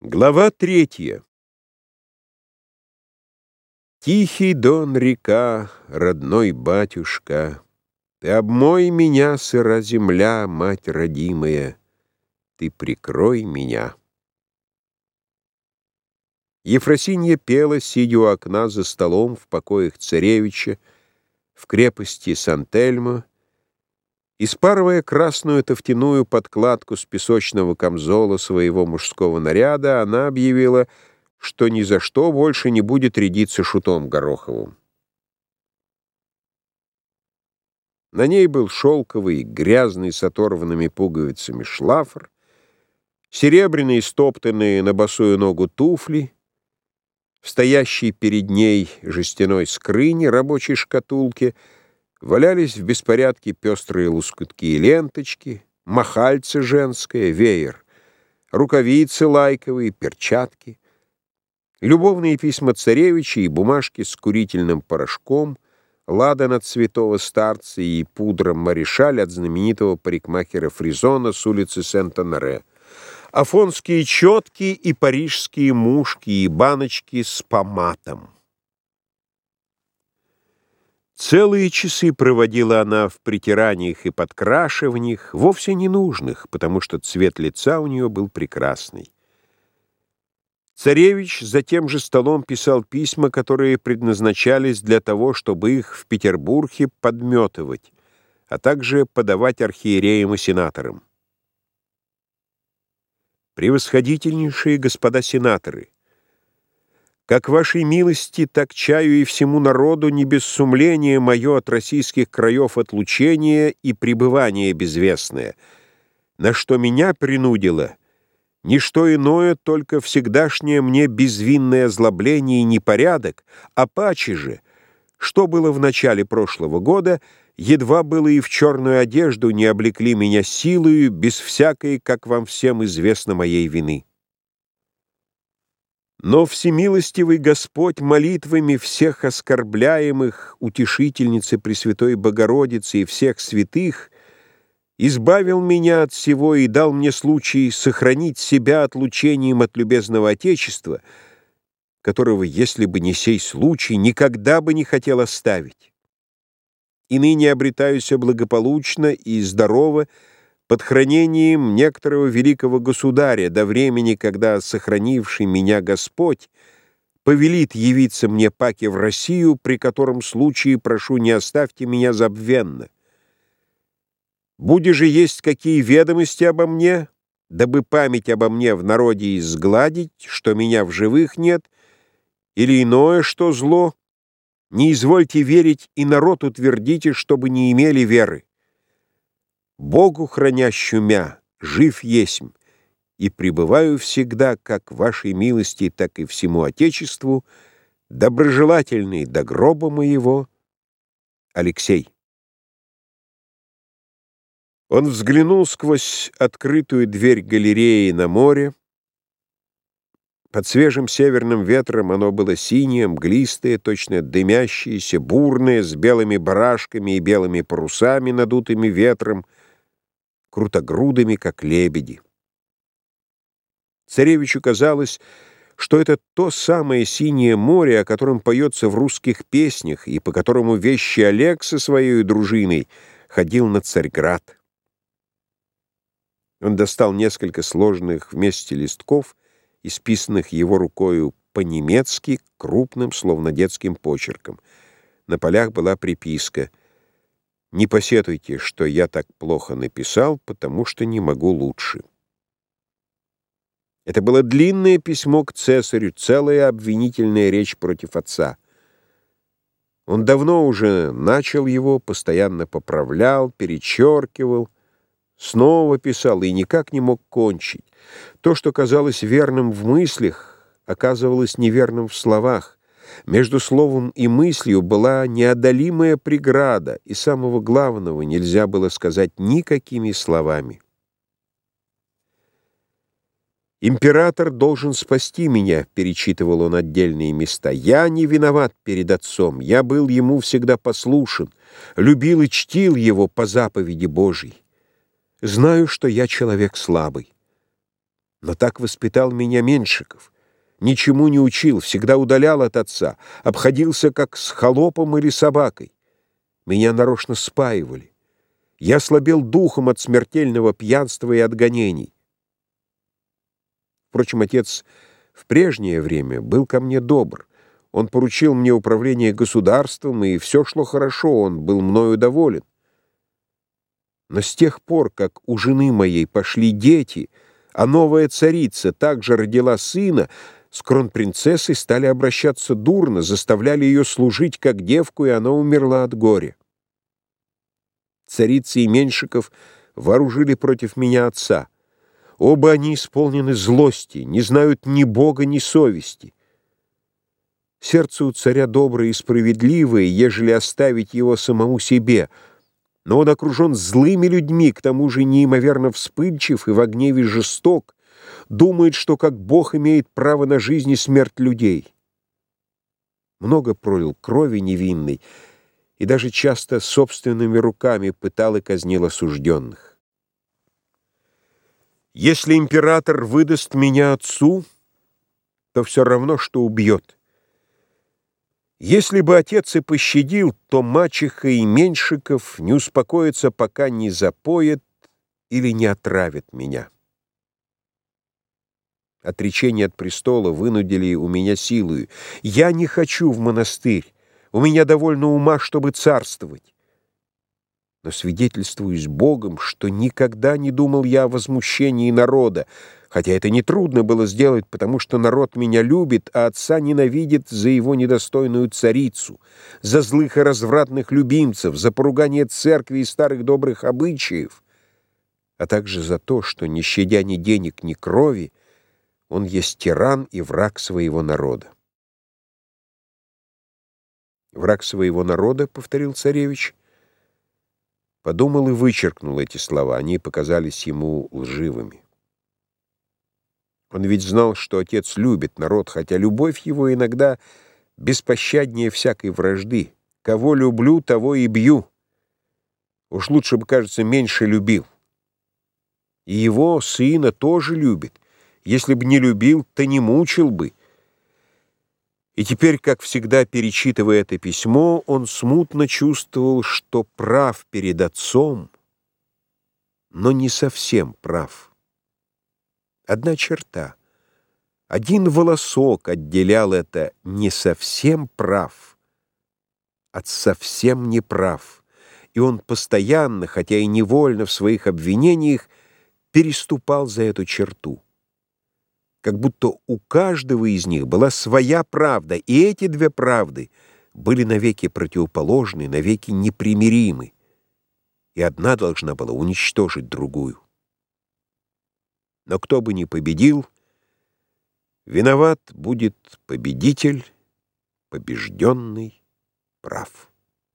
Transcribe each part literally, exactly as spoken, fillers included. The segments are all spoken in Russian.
Глава третья. Тихий Дон река, родной батюшка, Ты обмой меня, сыра земля, мать родимая, Ты прикрой меня. Ефросинья пела, сидя у окна за столом в покоях царевича в крепости Сан-Тельмо, и спарывая красную тофтяную подкладку с песочного камзола своего мужского наряда, она объявила, что ни за что больше не будет рядиться шутом Гороховым. На ней был шелковый, грязный, с оторванными пуговицами шлафр, серебряные стоптанные на босую ногу туфли, в стоящей перед ней жестяной скрыне, рабочей шкатулке, валялись в беспорядке пестрые лоскутки и ленточки, махальце женское, веер, рукавицы лайковые, перчатки, любовные письма царевича и бумажки с курительным порошком, ладан от святого старца и пудра Маришаль от знаменитого парикмахера Фризона с улицы Сент-Оноре, афонские четки и парижские мушки и баночки с поматом. Целые часы проводила она в притираниях и подкрашиваниях, вовсе ненужных, потому что цвет лица у нее был прекрасный. Царевич за тем же столом писал письма, которые предназначались для того, чтобы их в Петербурге подметывать, а также подавать архиереям и сенаторам. Превосходительнейшие господа сенаторы, как вашей милости, так чаю и всему народу не без сумления мое от российских краев отлучение и пребывание безвестное, на что меня принудило ничто иное, только всегдашнее мне безвинное озлобление и непорядок, а паче же, что было в начале прошлого года, едва было и в черную одежду не облекли меня силою, без всякой, как вам всем известно, моей вины. Но всемилостивый Господь молитвами всех оскорбляемых, утешительницы Пресвятой Богородицы и всех святых избавил меня от всего и дал мне случай сохранить себя отлучением от любезного Отечества, которого, если бы не сей случай, никогда бы не хотел оставить. И ныне обретаюсь благополучно и здорово под хранением некоторого великого государя до времени, когда сохранивший меня Господь повелит явиться мне паки в Россию, при котором случае прошу, не оставьте меня забвенно. Буди же есть какие ведомости обо мне, дабы память обо мне в народе изгладить, что меня в живых нет, или иное, что зло, не извольте верить, и народ утвердите, чтобы не имели веры. Богу хранящу мя, жив есмь, и пребываю всегда, как вашей милости, так и всему Отечеству, доброжелательный до гроба моего, Алексей. Он взглянул сквозь открытую дверь галереи на море. Под свежим северным ветром оно было синее, мглистое, точно дымящееся, бурное, с белыми барашками и белыми парусами, надутыми ветром, крутогрудыми, как лебеди. Царевичу казалось, что это то самое синее море, о котором поется в русских песнях, и по которому вещий Олег со своей дружиной ходил на Царьград. Он достал несколько сложных вместе листков, исписанных его рукою по-немецки, крупным, словно детским почерком. На полях была приписка: «Не посетуйте, что я так плохо написал, потому что не могу лучше». Это было длинное письмо к цесарю, целая обвинительная речь против отца. Он давно уже начал его, постоянно поправлял, перечеркивал, снова писал и никак не мог кончить. То, что казалось верным в мыслях, оказывалось неверным в словах. Между словом и мыслью была неодолимая преграда, и самого главного нельзя было сказать никакими словами. «Император должен спасти меня», — перечитывал он отдельные места. «Я не виноват перед отцом, я был ему всегда послушен, любил и чтил его по заповеди Божьей. Знаю, что я человек слабый. Но так воспитал меня Меншиков. Ничему не учил, всегда удалял от отца, обходился как с холопом или собакой. Меня нарочно спаивали. Я слабел духом от смертельного пьянства и от гонений. Впрочем, отец в прежнее время был ко мне добр. Он поручил мне управление государством, и все шло хорошо, он был мною доволен. Но с тех пор, как у жены моей пошли дети, а новая царица также родила сына, с кронпринцессой стали обращаться дурно, заставляли ее служить как девку, и она умерла от горя. Царица и Меншиков вооружили против меня отца. Оба они исполнены злости, не знают ни Бога, ни совести. Сердце у царя доброе и справедливое, ежели оставить его самому себе, но он окружен злыми людьми, к тому же неимоверно вспыльчив и во гневе жесток, думает, что как Бог имеет право на жизнь и смерть людей. Много пролил крови невинной, и даже часто собственными руками пытал и казнил осужденных. Если император выдаст меня отцу, то все равно, что убьет. Если бы отец и пощадил, то мачеха и Меншиков не успокоятся, пока не запоят или не отравят меня. Отречение от престола вынудили у меня силою. Я не хочу в монастырь. У меня довольно ума, чтобы царствовать. Но свидетельствую с Богом, что никогда не думал я о возмущении народа, хотя это нетрудно было сделать, потому что народ меня любит, а отца ненавидит за его недостойную царицу, за злых и развратных любимцев, за поругание церкви и старых добрых обычаев, а также за то, что, не щадя ни денег, ни крови, он есть тиран и враг своего народа. «Враг своего народа», — повторил царевич, подумал и вычеркнул эти слова, они показались ему лживыми. Он ведь знал, что отец любит народ, хотя любовь его иногда беспощаднее всякой вражды. Кого люблю, того и бью. Уж лучше бы, кажется, меньше любил. И его сына тоже любит. Если бы не любил, то не мучил бы. И теперь, как всегда, перечитывая это письмо, он смутно чувствовал, что прав перед отцом, но не совсем прав. Одна черта, один волосок отделял это «не совсем прав» от «совсем неправ», и он постоянно, хотя и невольно в своих обвинениях, переступал за эту черту. Как будто у каждого из них была своя правда, и эти две правды были навеки противоположны, навеки непримиримы, и одна должна была уничтожить другую. Но кто бы ни победил, виноват будет победитель, побежденный прав.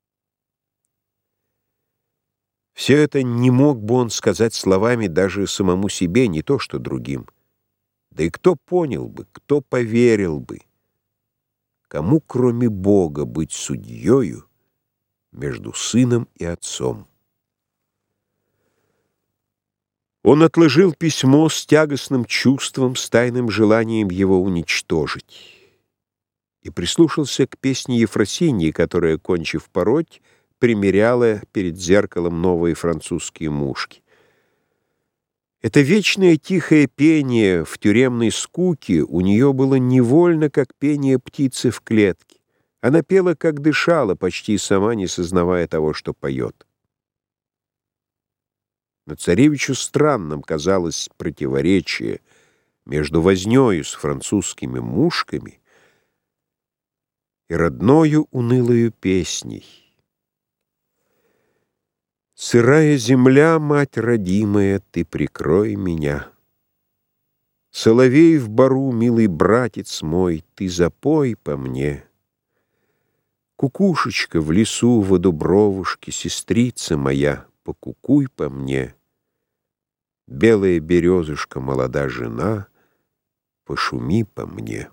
Все это не мог бы он сказать словами даже самому себе, не то что другим. Да и кто понял бы, кто поверил бы? Кому, кроме Бога, быть судьёю между сыном и отцом? Он отложил письмо с тягостным чувством, с тайным желанием его уничтожить, и прислушался к песне Ефросиньи, которая, кончив пороть, примеряла перед зеркалом новые французские мушки. Это вечное тихое пение в тюремной скуке у нее было невольно, как пение птицы в клетке. Она пела, как дышала, почти сама не сознавая того, что поет. Но царевичу странным казалось противоречие между вознёю с французскими мушками и родною унылою песней. Сырая земля, мать родимая, ты прикрой меня. Соловей в бару, милый братец мой, ты запой по мне. Кукушечка в лесу, в дубровушке, сестрица моя, покукуй по мне. Белая березушка, молода жена, пошуми по мне.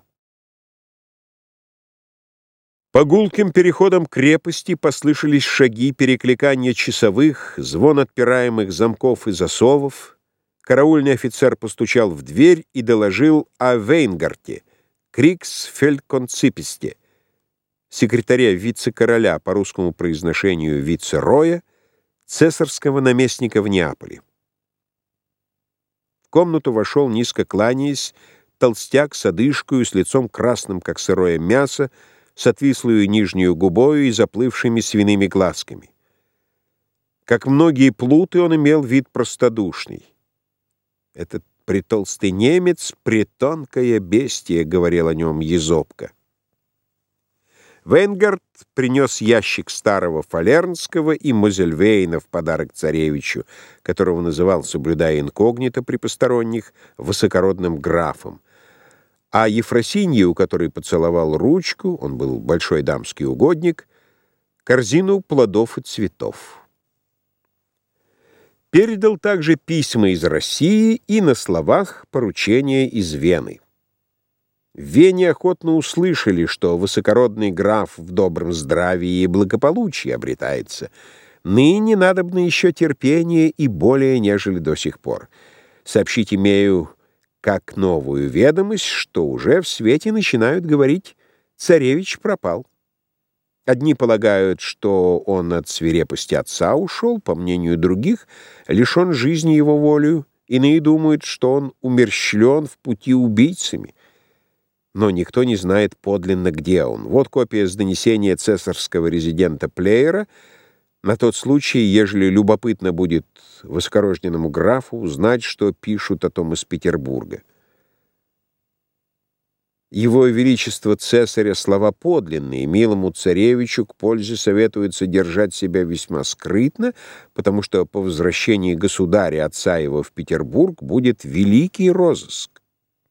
По гулким переходам крепости послышались шаги, перекликания часовых, звон отпираемых замков и засовов. Караульный офицер постучал в дверь и доложил о Вейнгарте, Криксфельдконциписте, секретаря вице-короля, по русскому произношению вице-роя, цесарского наместника в Неаполе. В комнату вошел, низко кланяясь, толстяк с одышкою, с лицом красным, как сырое мясо, с отвислую нижнюю губою и заплывшими свиными глазками. Как многие плуты, он имел вид простодушный. «Этот притолстый немец, притонкое бестие», — говорил о нем Езопка. Вейнгарт принес ящик старого фалернского и Мозельвейна в подарок царевичу, которого называл, соблюдая инкогнито при посторонних, высокородным графом. А Ефросинье, у которой поцеловал ручку, он был большой дамский угодник, корзину плодов и цветов. Передал также письма из России и на словах поручения из Вены. В Вене охотно услышали, что высокородный граф в добром здравии и благополучии обретается. Ныне надобно еще терпение и более, нежели до сих пор. Сообщить имею как новую ведомость, что уже в свете начинают говорить: царевич пропал. Одни полагают, что он от свирепости отца ушел, по мнению других, лишен жизни его волею, иные думают, что он умерщвлен в пути убийцами. Но никто не знает подлинно, где он. Вот копия с донесения цесарского резидента Плеера, на тот случай, ежели любопытно будет высокорожденному графу узнать, что пишут о том из Петербурга. Его Величество Цесаря слова подлинные, милому царевичу к пользе советуется держать себя весьма скрытно, потому что по возвращении государя, отца его, в Петербург будет великий розыск.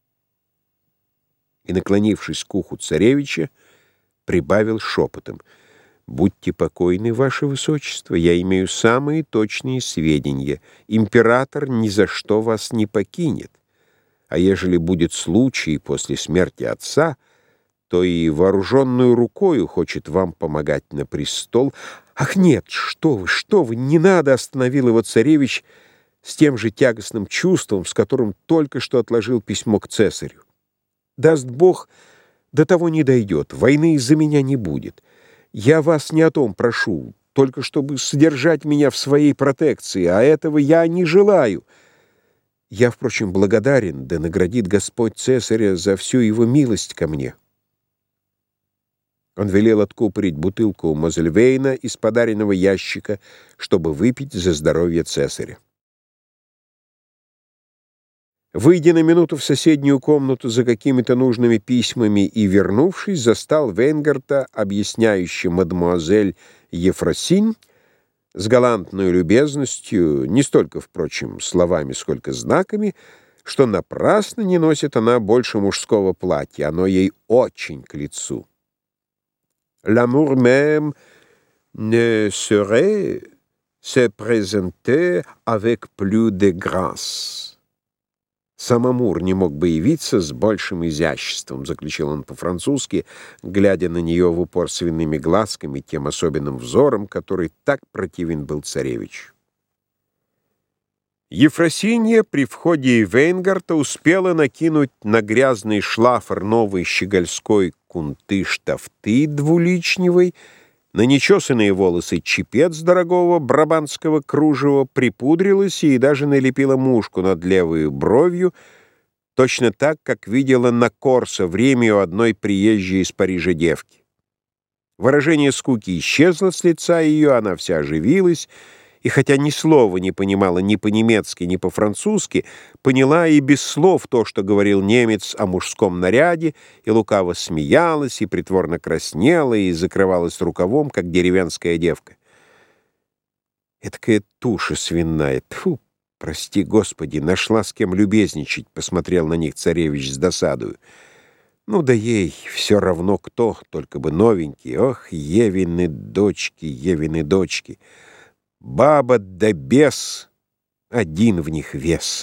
И, наклонившись к уху царевича, прибавил шепотом: «Будьте покойны, ваше высочество, я имею самые точные сведения. Император ни за что вас не покинет. А ежели будет случай после смерти отца, то и вооруженную рукою хочет вам помогать на престол». «Ах, нет, что вы, что вы, не надо!» — остановил его царевич с тем же тягостным чувством, с которым только что отложил письмо к цесарю. «Даст Бог, до того не дойдет, войны из-за меня не будет. Я вас не о том прошу, только чтобы содержать меня в своей протекции, а этого я не желаю. Я, впрочем, благодарен, да наградит Господь цесаря за всю его милость ко мне». Он велел откупорить бутылку Мозельвейна из подаренного ящика, чтобы выпить за здоровье цесаря. Выйдя на минуту в соседнюю комнату за какими-то нужными письмами и вернувшись, застал Вейнгарта, объясняющий мадемуазель Ефросинь с галантной любезностью, не столько, впрочем, словами, сколько знаками, что напрасно не носит она больше мужского платья, оно ей очень к лицу. «L'amour même ne saurait se présenter avec plus de grâce». «Сам Амур не мог бы явиться с большим изяществом», — заключил он по-французски, глядя на нее в упор свиными глазками, тем особенным взором, который так противен был царевичу. Ефросинья при входе Вейнгарта успела накинуть на грязный шлафор новой щегольской кунты-штафты двуличневой, на нечесанные волосы чепец дорогого брабантского кружева, припудрилась и даже налепила мушку над левой бровью, точно так, как видела на Корсо время у одной приезжей из Парижа девки. Выражение скуки исчезло с лица ее, она вся оживилась, и хотя ни слова не понимала ни по-немецки, ни по-французски, поняла и без слов то, что говорил немец о мужском наряде, и лукаво смеялась, и притворно краснела, и закрывалась рукавом, как деревенская девка. «Этакая туша свиная! Тьфу! Прости, Господи, нашла с кем любезничать!» — посмотрел на них царевич с досадою. «Ну да ей все равно кто, только бы новенький. Ох, Евины дочки, Евины дочки! Баба да бес, один в них вес».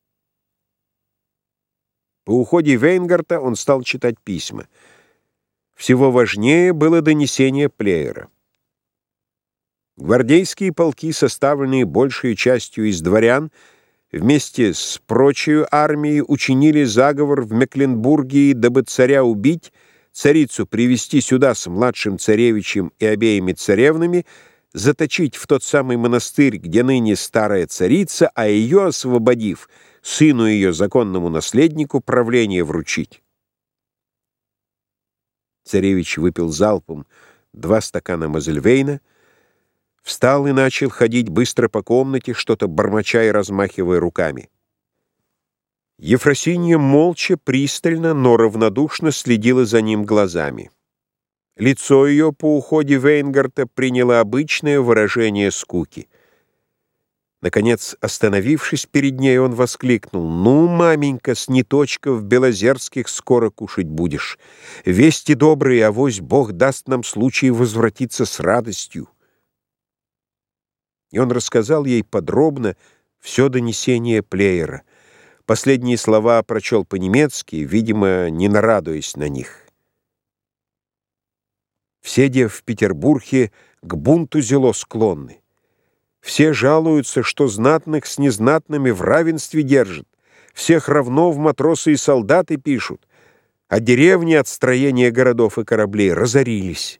По уходе Вейнгарта он стал читать письма. Всего важнее было донесение Плеера. Гвардейские полки, составленные большей частью из дворян, вместе с прочей армией учинили заговор в Мекленбургии, дабы царя убить, царицу привести сюда с младшим царевичем и обеими царевнами, заточить в тот самый монастырь, где ныне старая царица, а ее, освободив, сыну ее, законному наследнику, правление вручить. Царевич выпил залпом два стакана Мозельвейна, встал и начал ходить быстро по комнате, что-то бормоча и размахивая руками. Ефросинья молча, пристально, но равнодушно следила за ним глазами. Лицо ее по уходе Вейнгарта приняло обычное выражение скуки. Наконец, остановившись перед ней, он воскликнул: «Ну, маменька, с неточков белозерских скоро кушать будешь. Вести добрые, авось Бог даст нам случай возвратиться с радостью». И он рассказал ей подробно все донесение Плеера. Последние слова прочел по-немецки, видимо, не нарадуясь на них. Все де в Петербурге к бунту зело склонны. Все жалуются, что знатных с незнатными в равенстве держат. Всех равно в матросы и солдаты пишут, а деревни от строения городов и кораблей разорились.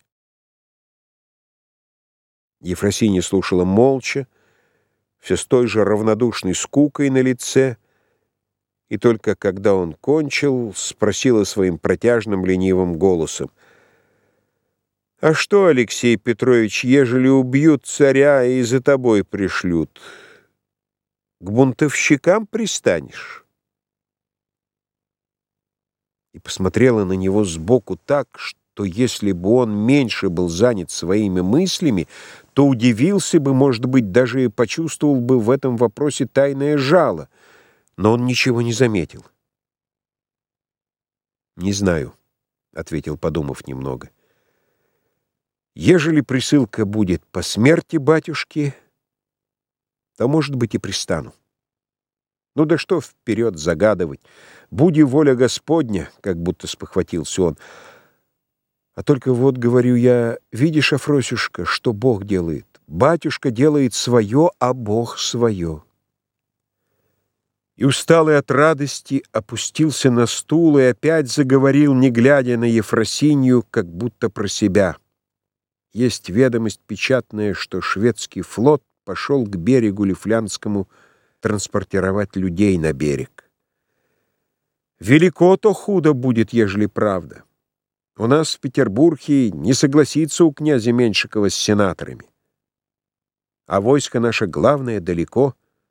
Ефросинья слушала молча, все с той же равнодушной скукой на лице, и только когда он кончил, спросила своим протяжным ленивым голосом: «А что, Алексей Петрович, ежели убьют царя и за тобой пришлют, к бунтовщикам пристанешь?» И посмотрела на него сбоку так, что если бы он меньше был занят своими мыслями, то удивился бы, может быть, даже и почувствовал бы в этом вопросе тайное жало, но он ничего не заметил. «Не знаю», — ответил, подумав немного. «Ежели присылка будет по смерти батюшки, то, может быть, и пристану. Ну да что вперед загадывать? Буди воля Господня», — как будто спохватился он. «А только вот, говорю я, видишь, Афросюшка, что Бог делает? Батюшка делает свое, а Бог свое». И, усталый от радости, опустился на стул и опять заговорил, не глядя на Ефросинью, как будто про себя. Есть ведомость печатная, что шведский флот пошел к берегу Лифлянскому транспортировать людей на берег. Велико то худо будет, ежели правда. У нас в Петербурге не согласится у князя Меньшикова с сенаторами. А войско наше главное далеко.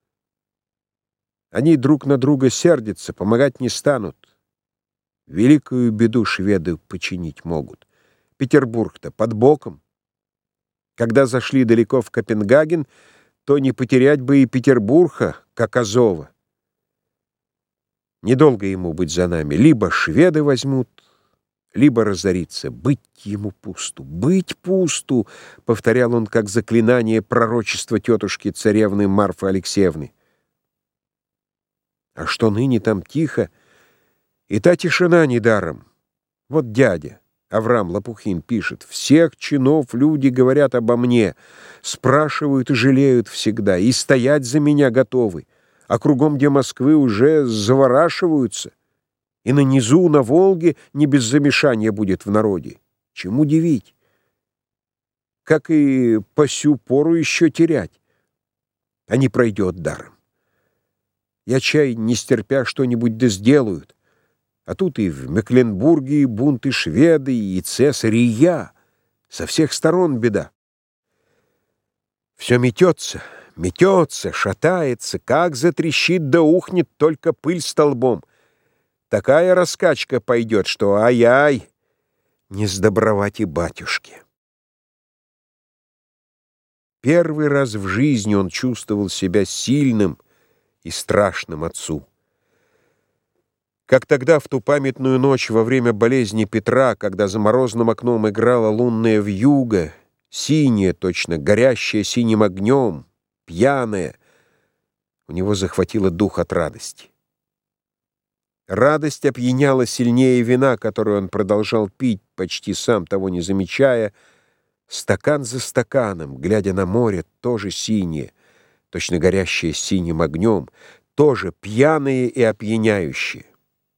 Они друг на друга сердятся, помогать не станут. Великую беду шведы починить могут. Петербург-то под боком. Когда зашли далеко в Копенгаген, то не потерять бы и Петербурга, как Азова. Недолго ему быть за нами. Либо шведы возьмут, либо разориться. Быть ему пусту, быть пусту, — повторял он как заклинание пророчества тетушки царевны Марфы Алексеевны. А что ныне там тихо, и та тишина недаром. Вот дядя Авраам Лопухин пишет: «Всех чинов люди говорят обо мне, спрашивают и жалеют всегда, и стоять за меня готовы, а кругом, где Москвы, уже заворашиваются, и на низу, на Волге не без замешания будет в народе. Чем удивить? Как и по сю пору еще терять? А не пройдет даром. Я чай, не стерпя, что-нибудь да сделают. А тут и в Мекленбурге и бунты шведы, и цесарь, и я. Со всех сторон беда. Все метется, метется, шатается, как затрещит да ухнет, только пыль столбом. Такая раскачка пойдет, что ай-ай, не сдобровать и батюшке». Первый раз в жизни он чувствовал себя сильным и страшным отцу. Как тогда, в ту памятную ночь во время болезни Петра, когда за морозным окном играла лунная вьюга, синяя, точно горящая синим огнем, пьяная, у него захватило дух от радости. Радость опьяняла сильнее вина, которую он продолжал пить, почти сам того не замечая, стакан за стаканом, глядя на море, тоже синее, точно горящее синим огнем, тоже пьяные и опьяняющие.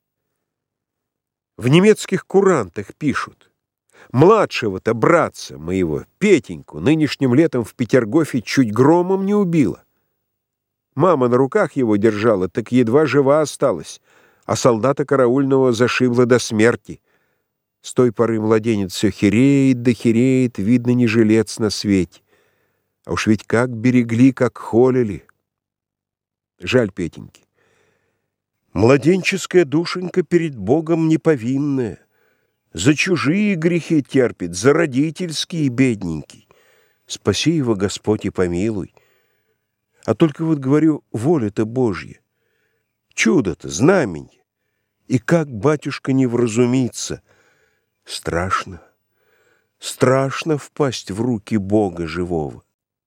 В немецких курантах пишут: младшего-то братца моего, Петеньку, нынешним летом в Петергофе чуть громом не убило. Мама на руках его держала, так едва жива осталась, а солдата караульного зашибло до смерти. С той поры младенец все хереет да хереет, видно, не жилец на свете. А уж ведь как берегли, как холили. Жаль Петеньки. Младенческая душенька перед Богом неповинная. За чужие грехи терпит, за родительские бедненький. Спаси его, Господь, и помилуй. А только вот говорю, воля-то Божья, чудо-то, знаменье. И как батюшка не вразумится. Страшно, страшно впасть в руки Бога живого.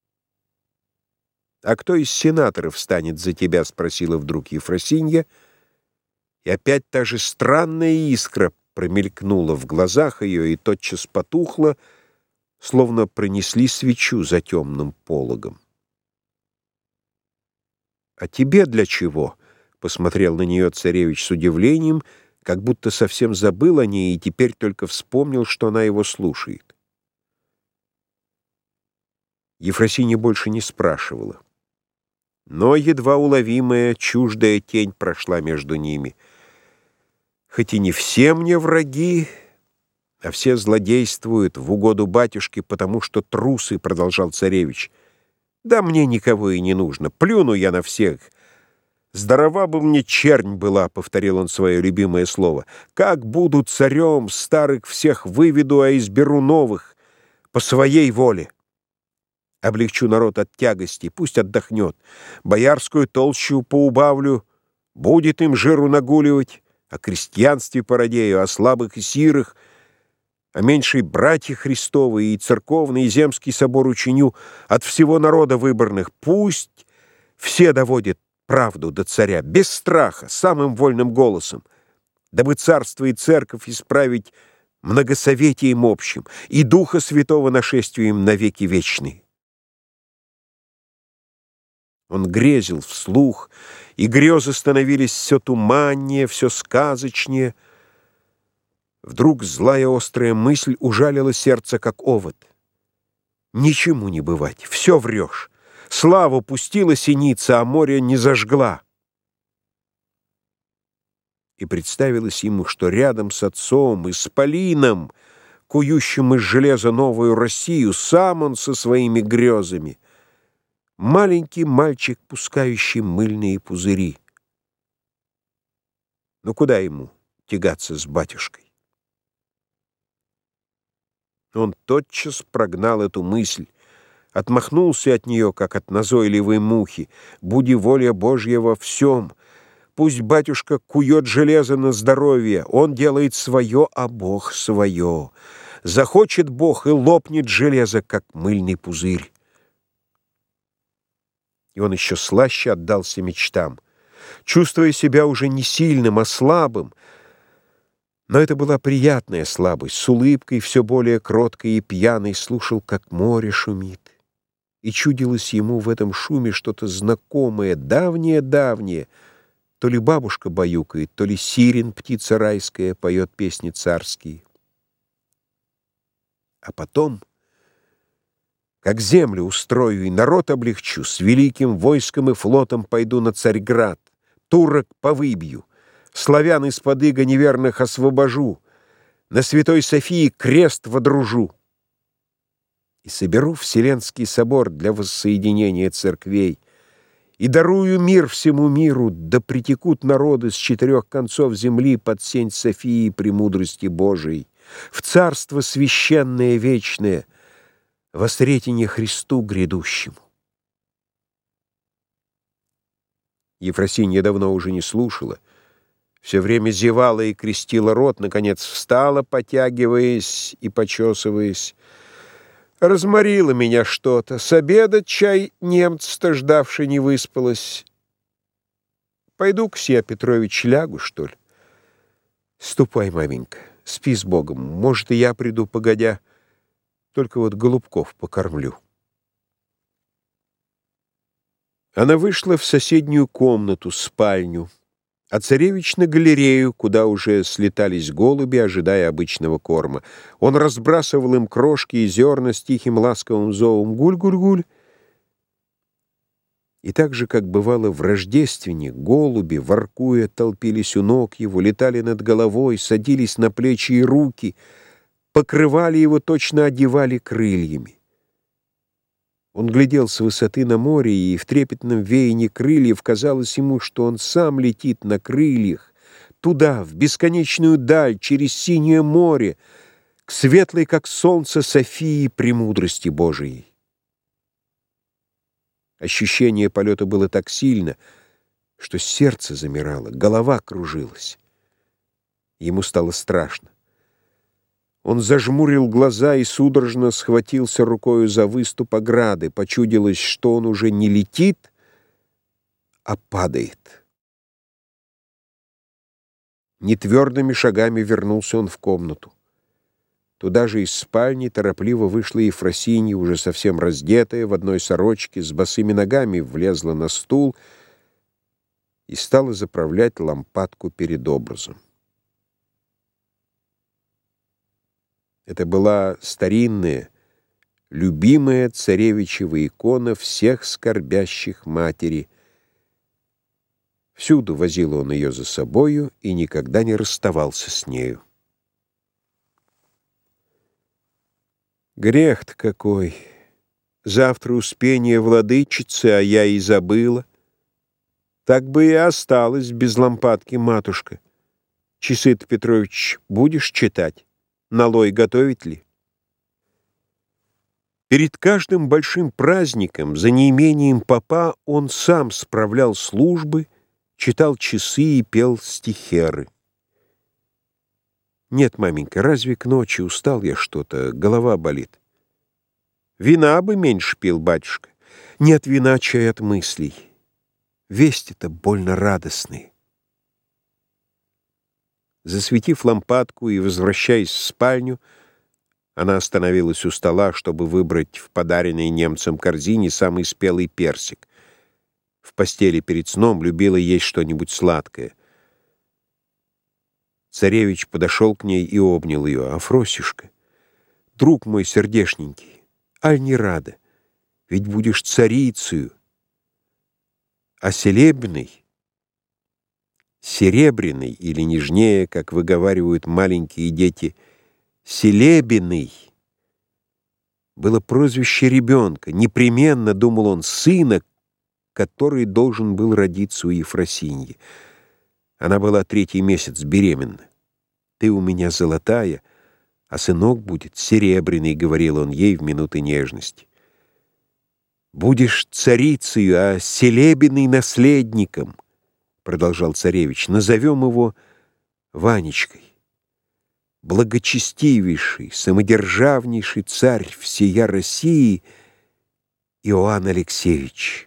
«А кто из сенаторов станет за тебя?» — спросила вдруг Ефросинья, и опять та же странная искра промелькнула в глазах ее и тотчас потухла, словно пронесли свечу за темным пологом. «А тебе для чего?» — посмотрел на нее царевич с удивлением, как будто совсем забыл о ней и теперь только вспомнил, что она его слушает. Ефросинья больше не спрашивала. Но едва уловимая, чуждая тень прошла между ними. «Хоть и не все мне враги, а все злодействуют в угоду батюшке, потому что трусы», — продолжал царевич. «Да мне никого и не нужно, плюну я на всех. Здорова бы мне чернь была», — повторил он свое любимое слово. «Как буду царем, старых всех выведу, а изберу новых по своей воле. Облегчу народ от тягости, пусть отдохнет. Боярскую толщу поубавлю, будет им жиру нагуливать, о крестьянстве породею, о слабых и сирых, о меньшей братья Христовы и церковный, и земский собор учиню от всего народа выборных. Пусть все доводят правду до царя, без страха, самым вольным голосом, дабы царство и церковь исправить многосоветием общим и Духа Святого нашествием навеки вечные». Он грезил вслух, и грезы становились все туманнее, все сказочнее. Вдруг злая острая мысль ужалила сердце, как овод. «Ничему не бывать, все врешь. Славу пустила синица, а море не зажгла». И представилось ему, что рядом с отцом, исполином, кующим из железа новую Россию, сам он со своими грезами, маленький мальчик, пускающий мыльные пузыри. Но куда ему тягаться с батюшкой? Он тотчас прогнал эту мысль, отмахнулся от нее, как от назойливой мухи. «Буди воля Божья во всем. Пусть батюшка кует железо на здоровье, он делает свое, а Бог свое. Захочет Бог, и лопнет железо, как мыльный пузырь». И он еще слаще отдался мечтам, чувствуя себя уже не сильным, а слабым. Но это была приятная слабость, с улыбкой все более кроткой и пьяной слушал, как море шумит. И чудилось ему в этом шуме что-то знакомое, давнее-давнее. То ли бабушка баюкает, то ли сирен, птица райская, поет песни царские. А потом, как землю устрою и народ облегчу, с великим войском и флотом пойду на Царьград, турок повыбью, славян из-под ига неверных освобожу, на Святой Софии крест водружу и соберу Вселенский собор для воссоединения церквей и дарую мир всему миру, да притекут народы с четырех концов земли под сень Софии премудрости Божией, в царство священное вечное, во сретение Христу грядущему. Ефросинья давно уже не слушала, все время зевала и крестила рот, наконец встала, потягиваясь и почесываясь. «Разморило меня что-то. С обеда чай немца-то ждавши не выспалась. Пойду к Сия Петрович лягу, что ли?» «Ступай, маменька, спи с Богом. Может, и я приду погодя. Только вот голубков покормлю». Она вышла в соседнюю комнату, спальню, а царевич на галерею, куда уже слетались голуби, ожидая обычного корма. Он разбрасывал им крошки и зерна с тихим ласковым зовом «гуль-гуль-гуль». И так же, как бывало в Рождествене, голуби, воркуя, толпились у ног его, летали над головой, садились на плечи и руки, покрывали его, точно одевали крыльями. Он глядел с высоты на море, и в трепетном веянии крыльев казалось ему, что он сам летит на крыльях, туда, в бесконечную даль, через синее море, к светлой, как солнце, Софии премудрости Божией. Ощущение полета было так сильно, что сердце замирало, голова кружилась. Ему стало страшно. Он зажмурил глаза и судорожно схватился рукою за выступ ограды. Почудилось, что он уже не летит, а падает. Нетвердыми шагами вернулся он в комнату. Туда же из спальни торопливо вышла Ефросинья, уже совсем раздетая, в одной сорочке, с босыми ногами влезла на стул и стала заправлять лампадку перед образом. Это была старинная, любимая царевичева икона всех скорбящих матери. Всюду возил он ее за собою и никогда не расставался с нею. Грех-то какой! Завтра успение владычицы, а я и забыла. Так бы и осталась без лампадки, матушка. Часы-то, Петрович, будешь читать? Налой готовить ли? Перед каждым большим праздником, за неимением попа, он сам справлял службы, читал часы и пел стихеры. Нет, маменька, разве к ночи устал я что-то, голова болит? Вина бы меньше пил, батюшка. Не от вина, чай от мыслей. Вести-то больно радостные. Засветив лампадку и возвращаясь в спальню, она остановилась у стола, чтобы выбрать в подаренной немцам корзине самый спелый персик. В постели перед сном любила есть что-нибудь сладкое. Царевич подошел к ней и обнял ее. «Афросюшка, друг мой сердешненький, аль не рада, ведь будешь царицею, а селебной, серебряный или нежнее, как выговаривают маленькие дети, селебиный, было прозвище ребенка, непременно, думал он, сына, который должен был родиться у Ефросиньи. Она была третий месяц беременна. «Ты у меня золотая, а сынок будет серебряный», — говорил он ей в минуты нежности. «Будешь царицею, а селебиный наследником», — продолжал царевич. «Назовем его Ванечкой. Благочестивейший, самодержавнейший царь всея России Иоанн Алексеевич».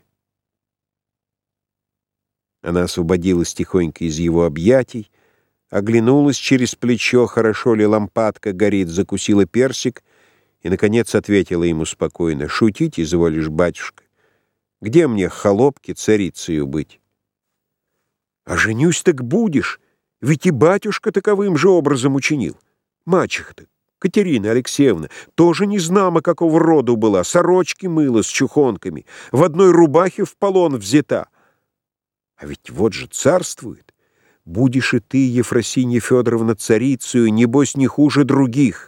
Она освободилась тихонько из его объятий, оглянулась через плечо, хорошо ли лампадка горит, закусила персик и, наконец, ответила ему спокойно: «Шутить изволишь, батюшка? Где мне, холопке, царицею быть?» «А женюсь так будешь, ведь и батюшка таковым же образом учинил. Мачеха-то, Катерина Алексеевна, тоже не знамо какого роду была, сорочки мыла с чухонками, в одной рубахе в полон взята. А ведь вот же царствует. Будешь и ты, Ефросинья Федоровна, царицею, небось, не хуже других».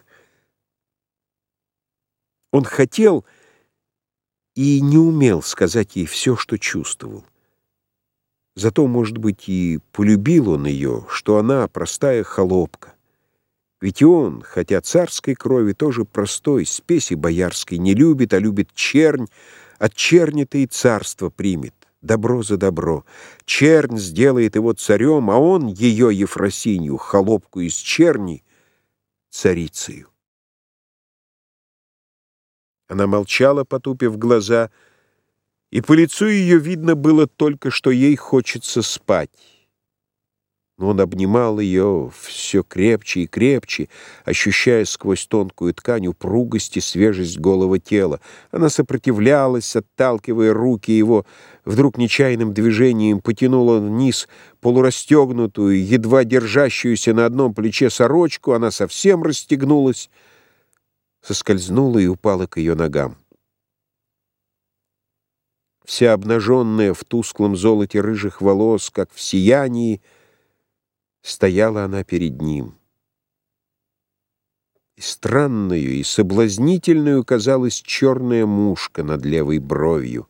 Он хотел и не умел сказать ей все, что чувствовал. Зато, может быть, и полюбил он ее, что она простая холопка. Ведь и он, хотя царской крови, тоже простой, спеси боярской не любит, а любит чернь, от черни-то и царство примет. Добро за добро. Чернь сделает его царем, а он ее, Ефросинью, холопку из черни, царицею. Она молчала, потупив глаза, и по лицу ее видно было только, что ей хочется спать. Но он обнимал ее все крепче и крепче, ощущая сквозь тонкую ткань упругость и свежесть голого тела. Она сопротивлялась, отталкивая руки его, вдруг нечаянным движением потянула вниз полурастегнутую, едва держащуюся на одном плече сорочку, она совсем расстегнулась, соскользнула и упала к ее ногам. Вся обнаженная в тусклом золоте рыжих волос, как в сиянии, стояла она перед ним. И странную, и соблазнительную казалась черная мушка над левой бровью.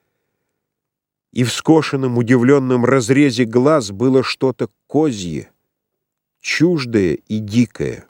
И в скошенном, удивленном разрезе глаз было что-то козье, чуждое и дикое.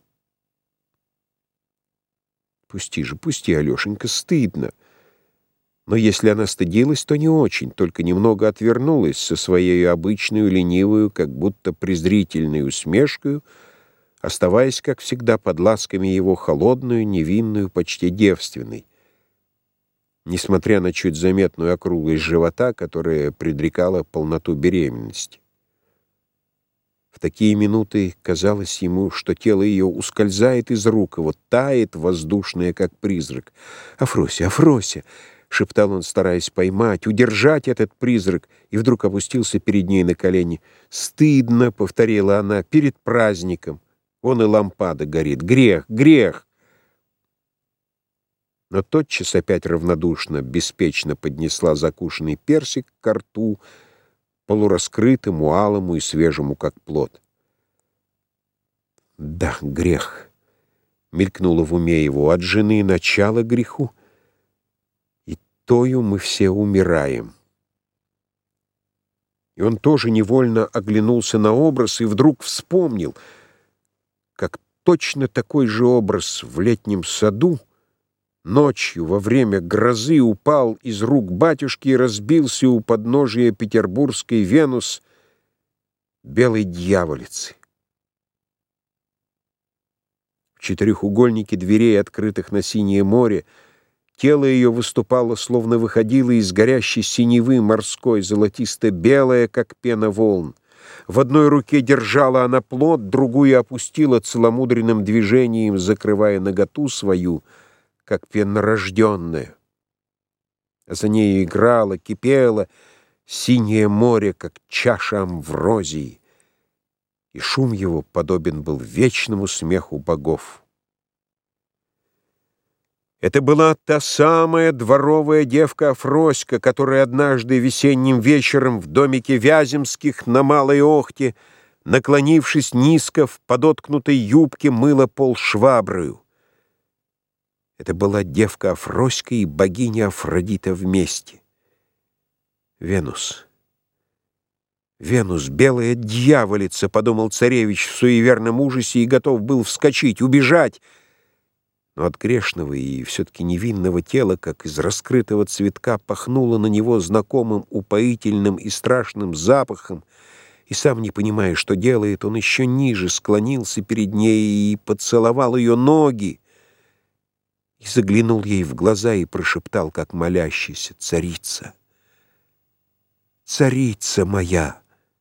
Пусти же, пусти, Алешенька, стыдно. Но если она стыдилась, то не очень, только немного отвернулась со своей обычной ленивую, как будто презрительной усмешкой, оставаясь, как всегда, под ласками его холодную, невинную, почти девственной, несмотря на чуть заметную округлость живота, которая предрекала полноту беременности. В такие минуты казалось ему, что тело ее ускользает из рук его, тает, воздушное, как призрак. «Афрося, Афрося!» — шептал он, стараясь поймать, удержать этот призрак, и вдруг опустился перед ней на колени. «Стыдно!» — повторила она, — «перед праздником. Вон и лампада горит. Грех, грех!» Но тотчас опять равнодушно, беспечно поднесла закушенный персик ко рту, полураскрытому, алому и свежему, как плод. «Да, грех!» — мелькнуло в уме его. «От жены начало греху, и тою мы все умираем». И он тоже невольно оглянулся на образ и вдруг вспомнил, как точно такой же образ в летнем саду ночью во время грозы упал из рук батюшки и разбился у подножия петербургской Венус белой дьяволицы. В четырехугольнике дверей, открытых на синее море, тело ее выступало, словно выходило из горящей синевы морской, золотисто-белое, как пена волн. В одной руке держала она плод, другую опустила целомудренным движением, закрывая наготу свою, как пеннорожденная. А за нею играло, кипело синее море, как чаша амврозии, и шум его подобен был вечному смеху богов. Это была та самая дворовая девка Афроська, которая однажды весенним вечером в домике Вяземских на Малой Охте, наклонившись низко в подоткнутой юбке, мыла пол шваброю. Это была девка Афроська и богиня Афродита вместе. Венус. «Венус, белая дьяволица», — подумал царевич в суеверном ужасе и готов был вскочить, убежать. Но от грешного и все-таки невинного тела, как из раскрытого цветка, пахнуло на него знакомым упоительным и страшным запахом, и, сам не понимая, что делает, он еще ниже склонился перед ней и поцеловал ее ноги, и заглянул ей в глаза и прошептал, как молящийся: «Царица, царица моя!»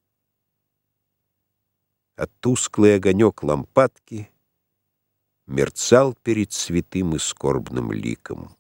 А тусклый огонек лампадки мерцал перед святым и скорбным ликом.